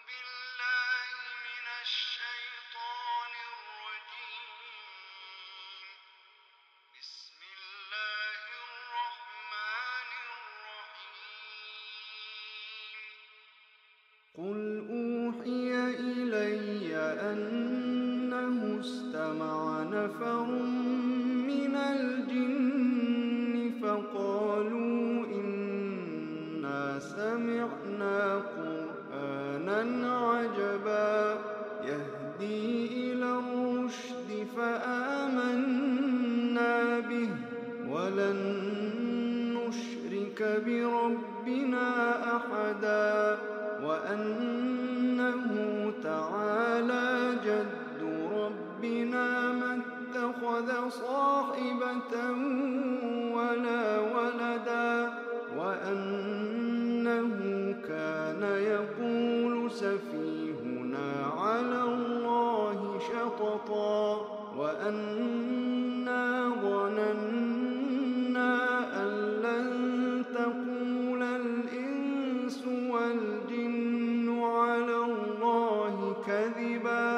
بالله من الشيطان الرجيم. بسم الله الرحمن الرحيم. قل أوحي إلي أنه استمع نفر من الجن فقالوا إنا سمعنا قرآنا عجبا يهدي إلى الرشد فآمنا به ولن نشرك بربنا أحدا وأنه تعالى جد ربنا ما اتخذ صاحبة ولا ولدا وأنه كان يقول سفيهنا على الله شططا وأنا ظننا أن لن تقول الإنس والجن على الله كذبا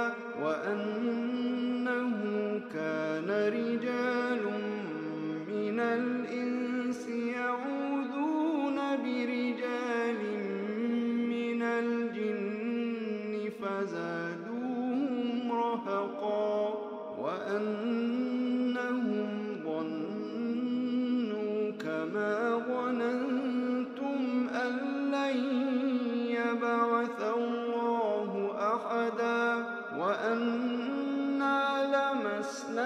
وأنه كان رجال من الإنس يعوذون برجال من الجن فزادوهم رهقا وأنهم ظنوا كما ظننتم أن لن يبعث الله أحدا وأنا لمسنا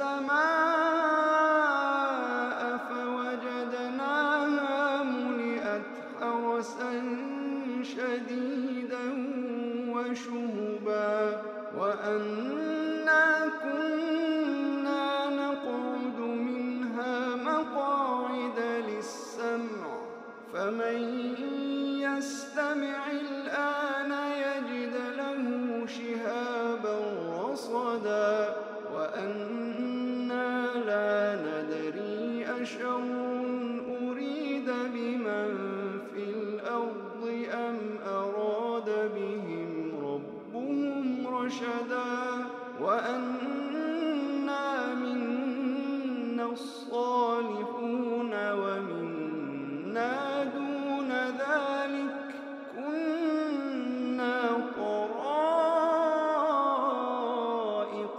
السماء فوجدناها ملئت حرسا شديدا وشهبا وأنا كنا نقعد منها مقاعد للسمع فمن يستمع الآن يجد له شهابا رصدا وأنا لا ندري أشر أريد بمن في الأرض أم أراد بهم ربهم رشدا وأنا منا الصالحون ومنا دون ذلك كنا طرائق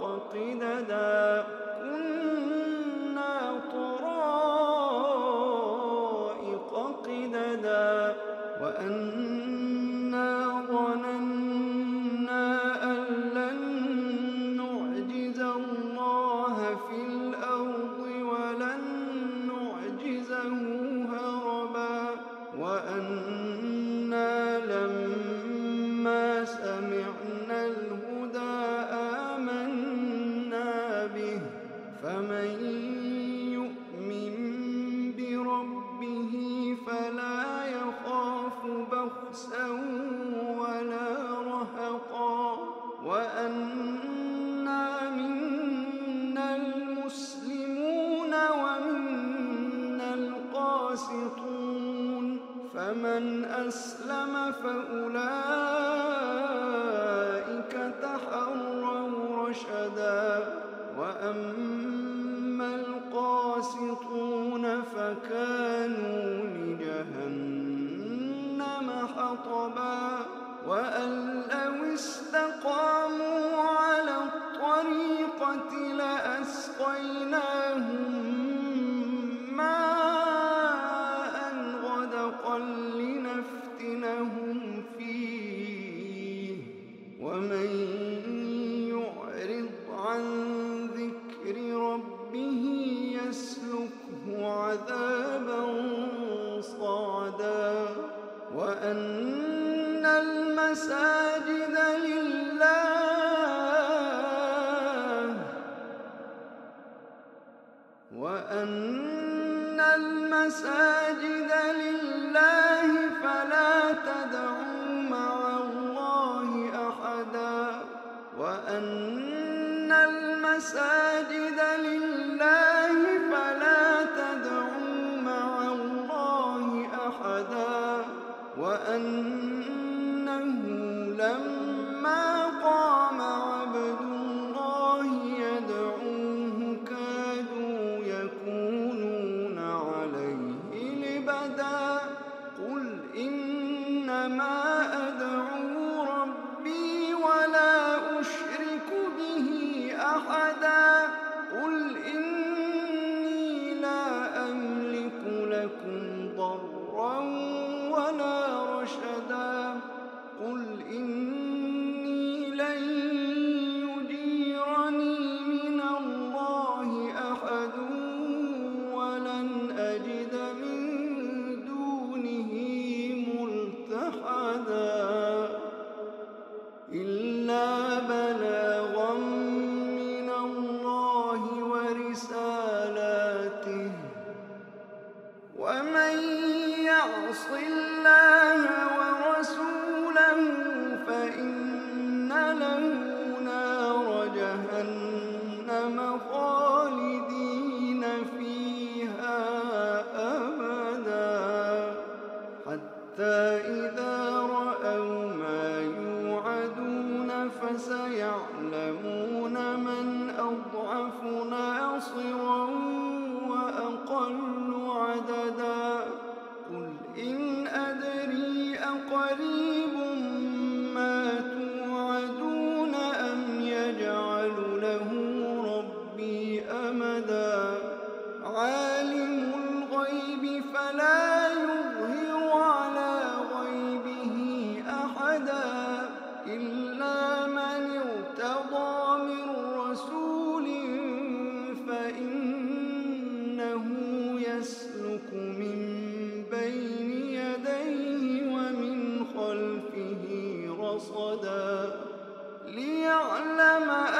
قددا وأنا ظننا أن لن نعجز الله في الأرض ولن نعجزه هربا وأنا لما سمعنا الهدى آمنا به فمن يؤمن بربه فلا يخاف بخسا ولا رهقا وأنا منا المسلمون ومنا القاسطون فمن أسلم فأولئك تحروا رشدا وأما القاسطون فكانوا لجهنم حطبا وأن لو استقاموا على الطريقة لأسقيناهم ماء غدقا لنفتنهم فيه ومن يعرض عن ذكر ربه يسلكه عذابا صعدا وأن المساجد لله فلا تدعوا مع الله أحدا وأن المساجد لله فلا تدعوا مع الله أحدا وأنه لم يعص الله ورسوله فإن له نار جهنم خالدين فيها أبدا حتى إذا رأوا ما يوعدون فسيعلمون من أضعف ناصرا وأقل عددا قل إن أدري أقريب ما توعدون أم يجعل له ربي أمدا عالم الغيب فلا يظهر على غيبه أحدا إلا من ارتضى من رسول فإنه يسلك من بين يديه ومن خلفه رصدا ليعلم